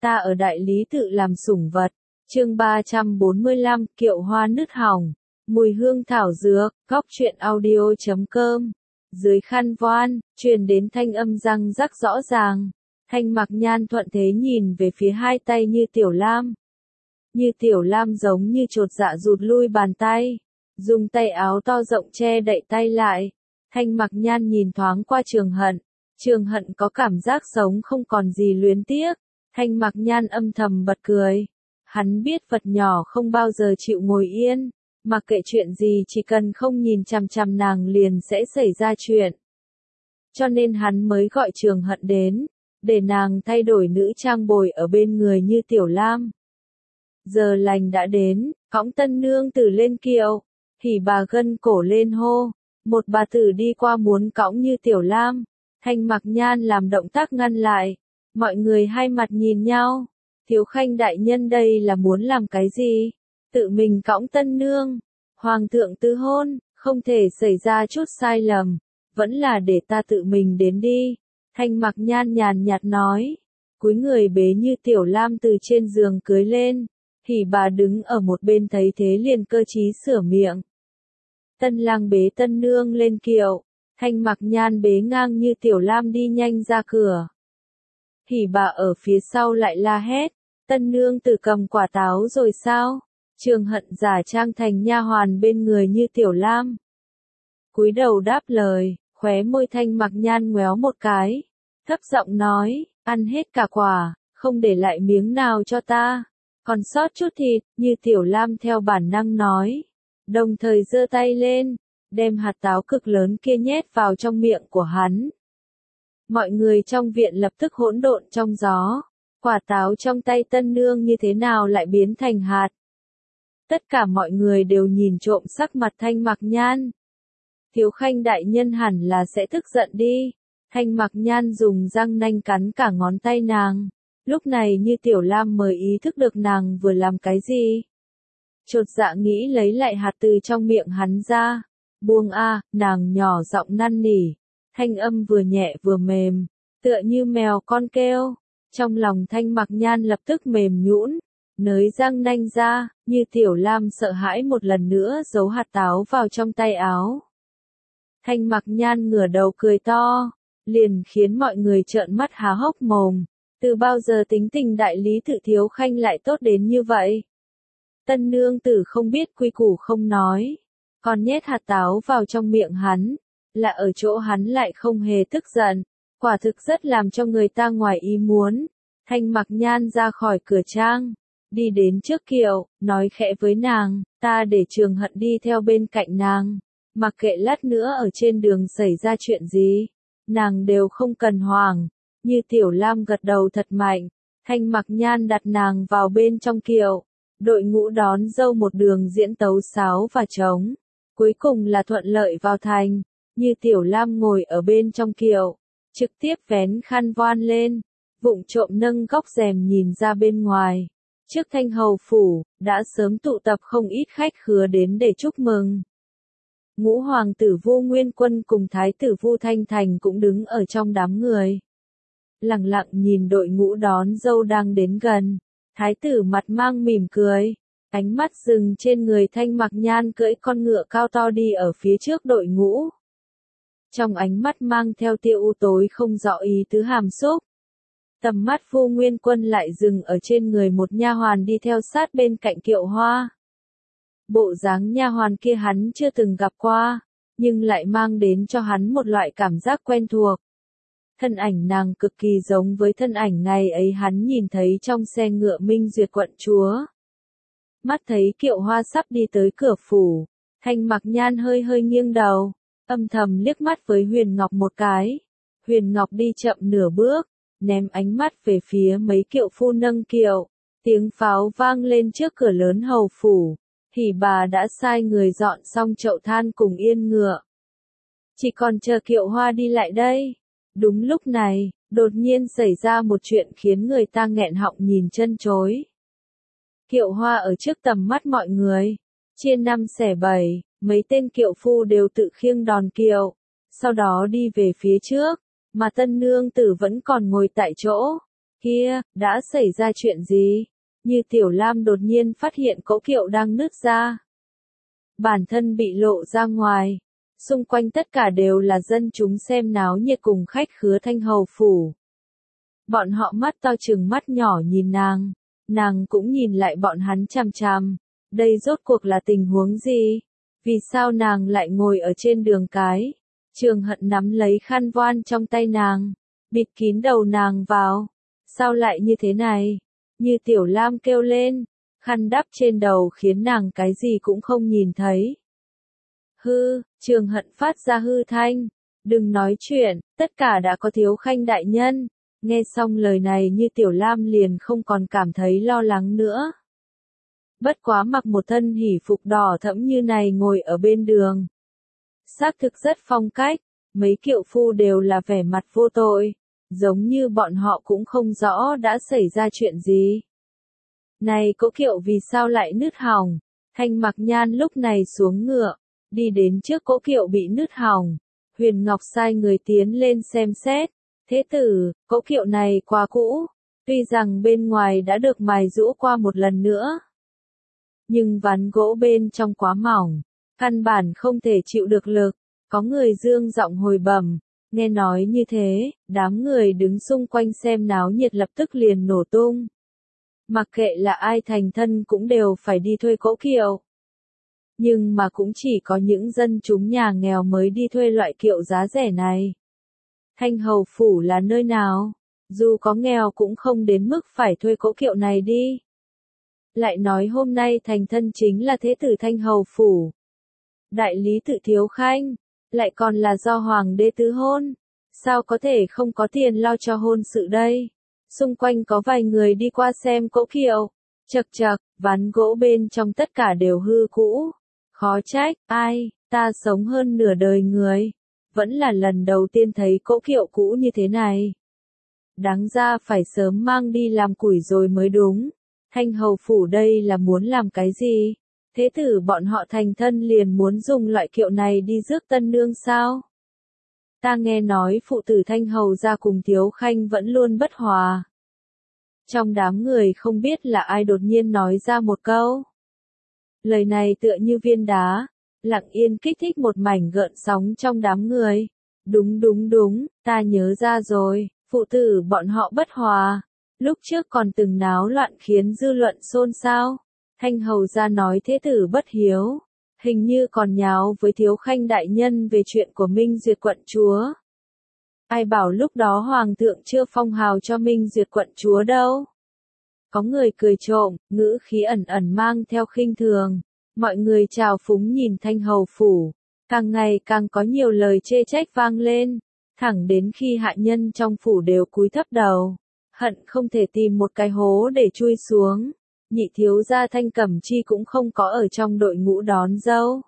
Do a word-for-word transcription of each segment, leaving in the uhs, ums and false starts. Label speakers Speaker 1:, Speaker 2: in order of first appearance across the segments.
Speaker 1: ta ở đại lý tự làm sủng vật. Chương ba trăm bốn mươi lăm, kiệu hoa nứt hỏng. Mùi hương thảo dược, góc truyện audio chấm com. Dưới khăn voan, truyền đến thanh âm răng rắc rõ ràng. Thanh Mặc Nhan thuận thế nhìn về phía hai tay Như Tiểu Lam. Như Tiểu Lam giống như chột dạ rụt lui bàn tay, dùng tay áo to rộng che đậy tay lại. Thanh Mặc Nhan nhìn thoáng qua Trường Hận. Trường Hận có cảm giác sống không còn gì luyến tiếc. Thanh Mặc Nhan âm thầm bật cười. Hắn biết vật nhỏ không bao giờ chịu ngồi yên, mặc kệ chuyện gì chỉ cần không nhìn chằm chằm nàng liền sẽ xảy ra chuyện. Cho nên hắn mới gọi Trường Hận đến, để nàng thay đổi nữ trang bồi ở bên người Như Tiểu Lam. Giờ lành đã đến, cõng tân nương tử lên kiệu, thì bà gân cổ lên hô. Một bà tử đi qua muốn cõng Như Tiểu Lam, Thanh Mặc Nhan làm động tác ngăn lại. Mọi người hai mặt nhìn nhau. Thiếu khanh đại nhân đây là muốn làm cái gì? Tự mình cõng tân nương. Hoàng thượng tứ hôn, không thể xảy ra chút sai lầm. Vẫn là để ta tự mình đến đi. Thanh Mặc Nhan nhàn nhạt nói. Cúi người bế Như Tiểu Lam từ trên giường cưới lên. Hỉ bà đứng ở một bên thấy thế liền cơ trí sửa miệng. Tân lang bế tân nương lên kiệu. Thanh Mặc Nhan bế ngang Như Tiểu Lam đi nhanh ra cửa. Hỉ bà ở phía sau lại la hét. Tân nương tử cầm quả táo rồi sao? Trường Hận giả trang thành nha hoàn bên người Như Tiểu Lam. Cúi đầu đáp lời, khóe môi Thanh Mặc Nhan ngoéo một cái. Thấp giọng nói, ăn hết cả quả, không để lại miếng nào cho ta. Còn sót chút thịt, Như Tiểu Lam theo bản năng nói. Đồng thời giơ tay lên, đem hạt táo cực lớn kia nhét vào trong miệng của hắn. Mọi người trong viện lập tức hỗn độn trong gió. Quả táo trong tay tân nương như thế nào lại biến thành hạt? Tất cả mọi người đều nhìn trộm sắc mặt Thanh Mặc Nhan. Thiếu khanh đại nhân hẳn là sẽ tức giận đi. Thanh Mặc Nhan dùng răng nanh cắn cả ngón tay nàng. Lúc này Như Tiểu Lam mới ý thức được nàng vừa làm cái gì. Chột dạ nghĩ lấy lại hạt từ trong miệng hắn ra. Buông a, nàng nhỏ giọng năn nỉ. Thanh âm vừa nhẹ vừa mềm, tựa như mèo con kêu. Trong lòng Thanh Mặc Nhan lập tức mềm nhũn, nới răng nanh ra, Như Tiểu Lam sợ hãi một lần nữa giấu hạt táo vào trong tay áo. Thanh Mặc Nhan ngửa đầu cười to, liền khiến mọi người trợn mắt há hốc mồm. Từ bao giờ tính tình đại lý tự thiếu khanh lại tốt đến như vậy? Tân nương tử không biết quy củ không nói, còn nhét hạt táo vào trong miệng hắn, là ở chỗ hắn lại không hề tức giận. Quả thực rất làm cho người ta ngoài ý muốn. Thanh Mặc Nhan ra khỏi cửa trang, đi đến trước kiệu, nói khẽ với nàng, ta để Trường Hận đi theo bên cạnh nàng. Mặc kệ lát nữa ở trên đường xảy ra chuyện gì, nàng đều không cần hoảng. Như Tiểu Lam gật đầu thật mạnh, Thanh Mặc Nhan đặt nàng vào bên trong kiệu. Đội ngũ đón dâu một đường diễn tấu sáo và trống. Cuối cùng là thuận lợi vào thành. Như Tiểu Lam ngồi ở bên trong kiệu, trực tiếp vén khăn voan lên, vụng trộm nâng góc rèm nhìn ra bên ngoài. Trước Thanh hầu phủ, đã sớm tụ tập không ít khách khứa đến để chúc mừng. Ngũ hoàng tử Vu Nguyên Quân cùng thái tử Vu Thanh Thành cũng đứng ở trong đám người. Lặng lặng nhìn đội ngũ đón dâu đang đến gần. Thái tử mặt mang mỉm cười, ánh mắt dừng trên người Thanh Mặc Nhan cưỡi con ngựa cao to đi ở phía trước đội ngũ. Trong ánh mắt mang theo tia u tối không rõ ý tứ hàm xúc. Tầm mắt Vu Nguyên Quân lại dừng ở trên người một nha hoàn đi theo sát bên cạnh kiệu hoa. Bộ dáng nha hoàn kia hắn chưa từng gặp qua, nhưng lại mang đến cho hắn một loại cảm giác quen thuộc. Thân ảnh nàng cực kỳ giống với thân ảnh ngày ấy hắn nhìn thấy trong xe ngựa Minh Duyệt quận chúa. Mắt thấy kiệu hoa sắp đi tới cửa phủ, Thanh Mặc Nhan hơi hơi nghiêng đầu, âm thầm liếc mắt với Huyền Ngọc một cái. Huyền Ngọc đi chậm nửa bước, ném ánh mắt về phía mấy kiệu phu nâng kiệu. Tiếng pháo vang lên trước cửa lớn hầu phủ, thì bà đã sai người dọn xong chậu than cùng yên ngựa. Chỉ còn chờ kiệu hoa đi lại đây. Đúng lúc này, đột nhiên xảy ra một chuyện khiến người ta nghẹn họng nhìn chân chối. Kiệu hoa ở trước tầm mắt mọi người, chia năm xẻ bảy, mấy tên kiệu phu đều tự khiêng đòn kiệu, sau đó đi về phía trước, mà tân nương tử vẫn còn ngồi tại chỗ. Kia, đã xảy ra chuyện gì? Như Tiểu Lam đột nhiên phát hiện cỗ kiệu đang nứt ra. Bản thân bị lộ ra ngoài. Xung quanh tất cả đều là dân chúng xem náo nhiệt cùng khách khứa Thanh Hầu Phủ. Bọn họ mắt to trừng mắt nhỏ nhìn nàng. Nàng cũng nhìn lại bọn hắn chằm chằm. Đây rốt cuộc là tình huống gì? Vì sao nàng lại ngồi ở trên đường cái? Trường Hận nắm lấy khăn voan trong tay nàng. Bịt kín đầu nàng vào. Sao lại như thế này? Như Tiểu Lam kêu lên. Khăn đắp trên đầu khiến nàng cái gì cũng không nhìn thấy. Hư, Trường Hận phát ra hư thanh. Đừng nói chuyện, tất cả đã có Thiếu Khanh đại nhân. Nghe xong lời này Như Tiểu Lam liền không còn cảm thấy lo lắng nữa. Bất quá mặc một thân hỉ phục đỏ thẫm như này ngồi ở bên đường. Xác thực rất phong cách, mấy kiệu phu đều là vẻ mặt vô tội, giống như bọn họ cũng không rõ đã xảy ra chuyện gì. Này cỗ kiệu vì sao lại nứt hỏng? Thanh Mặc Nhan lúc này xuống ngựa, đi đến trước cỗ kiệu bị nứt hỏng. Huyền Ngọc sai người tiến lên xem xét. Thế tử, cỗ kiệu này quá cũ, tuy rằng bên ngoài đã được mài giũa qua một lần nữa. Nhưng ván gỗ bên trong quá mỏng, căn bản không thể chịu được lực. Có người dương giọng hồi bẩm, nghe nói như thế, đám người đứng xung quanh xem náo nhiệt lập tức liền nổ tung. Mặc kệ là ai thành thân cũng đều phải đi thuê cỗ kiệu. Nhưng mà cũng chỉ có những dân chúng nhà nghèo mới đi thuê loại kiệu giá rẻ này. Thanh Hầu Phủ là nơi nào? Dù có nghèo cũng không đến mức phải thuê cỗ kiệu này đi. Lại nói hôm nay thành thân chính là thế tử Thanh Hầu Phủ. Đại lý tự Thiếu Khanh, lại còn là do Hoàng đế tứ hôn. Sao có thể không có tiền lo cho hôn sự đây? Xung quanh có vài người đi qua xem cỗ kiệu. Chật chật, ván gỗ bên trong tất cả đều hư cũ. Khó trách, ai, ta sống hơn nửa đời người. Vẫn là lần đầu tiên thấy cỗ kiệu cũ như thế này. Đáng ra phải sớm mang đi làm củi rồi mới đúng. Thanh Hầu Phủ đây là muốn làm cái gì? Thế tử bọn họ thành thân liền muốn dùng loại kiệu này đi rước tân nương sao? Ta nghe nói phụ tử Thanh Hầu gia cùng Thiếu Khanh vẫn luôn bất hòa. Trong đám người không biết là ai đột nhiên nói ra một câu. Lời này tựa như viên đá, lặng yên kích thích một mảnh gợn sóng trong đám người. Đúng đúng đúng, ta nhớ ra rồi, phụ tử bọn họ bất hòa. Lúc trước còn từng náo loạn khiến dư luận xôn xao. Thanh Hầu gia nói thế tử bất hiếu. Hình như còn nháo với Thiếu Khanh đại nhân về chuyện của Minh Duyệt quận chúa. Ai bảo lúc đó Hoàng thượng chưa phong hào cho Minh Duyệt quận chúa đâu. Có người cười trộm, ngữ khí ẩn ẩn mang theo khinh thường. Mọi người chào phúng nhìn Thanh Hầu Phủ. Càng ngày càng có nhiều lời chê trách vang lên. Thẳng đến khi hạ nhân trong phủ đều cúi thấp đầu. Hận không thể tìm một cái hố để chui xuống. Nhị thiếu gia Thanh Cẩm Chi cũng không có ở trong đội ngũ đón dâu.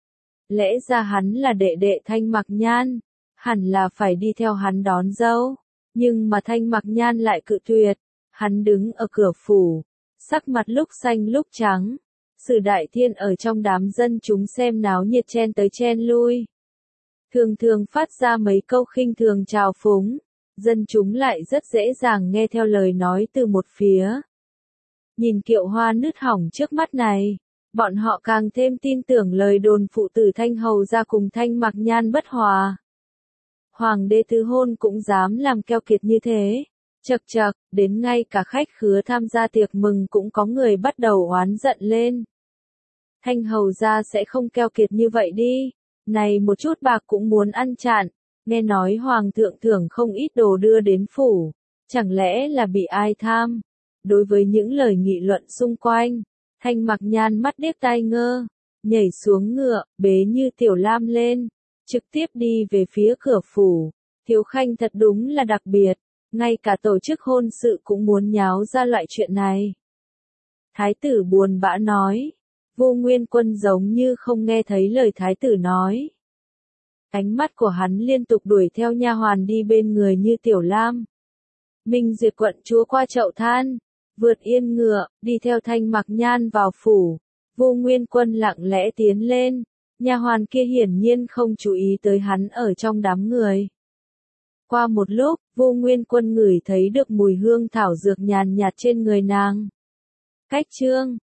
Speaker 1: Lẽ ra hắn là đệ đệ Thanh Mặc Nhan, hẳn là phải đi theo hắn đón dâu. Nhưng mà Thanh Mặc Nhan lại cự tuyệt. Hắn đứng ở cửa phủ, sắc mặt lúc xanh lúc trắng. Sử Đại Thiên ở trong đám dân chúng xem náo nhiệt chen tới chen lui. Thường thường phát ra mấy câu khinh thường trào phúng. Dân chúng lại rất dễ dàng nghe theo lời nói từ một phía. Nhìn kiệu hoa nứt hỏng trước mắt này, bọn họ càng thêm tin tưởng lời đồn phụ tử Thanh Hầu gia cùng Thanh Mặc Nhan bất hòa. Hoàng đế tứ hôn cũng dám làm keo kiệt như thế. Chật chật, đến ngay cả khách khứa tham gia tiệc mừng cũng có người bắt đầu oán giận lên. Thanh Hầu gia sẽ không keo kiệt như vậy đi. Này một chút bạc cũng muốn ăn chặn. Nghe nói Hoàng thượng thưởng không ít đồ đưa đến phủ. Chẳng lẽ là bị ai tham? Đối với những lời nghị luận xung quanh, Thanh Mặc Nhan mắt điếc tai ngơ, nhảy xuống ngựa, bế Như Tiểu Lam lên, trực tiếp đi về phía cửa phủ. Thiếu Khanh thật đúng là đặc biệt, ngay cả tổ chức hôn sự cũng muốn nháo ra loại chuyện này. Thái tử buồn bã nói, Vô Nguyên Quân giống như không nghe thấy lời thái tử nói. Ánh mắt của hắn liên tục đuổi theo nha hoàn đi bên người Như Tiểu Lam. Minh Duyệt quận chúa qua chậu than, vượt yên ngựa, đi theo Thanh Mặc Nhan vào phủ. Vô Nguyên Quân lặng lẽ tiến lên, nha hoàn kia hiển nhiên không chú ý tới hắn ở trong đám người. Qua một lúc, Vô Nguyên Quân ngửi thấy được mùi hương thảo dược nhàn nhạt trên người nàng. Cách chương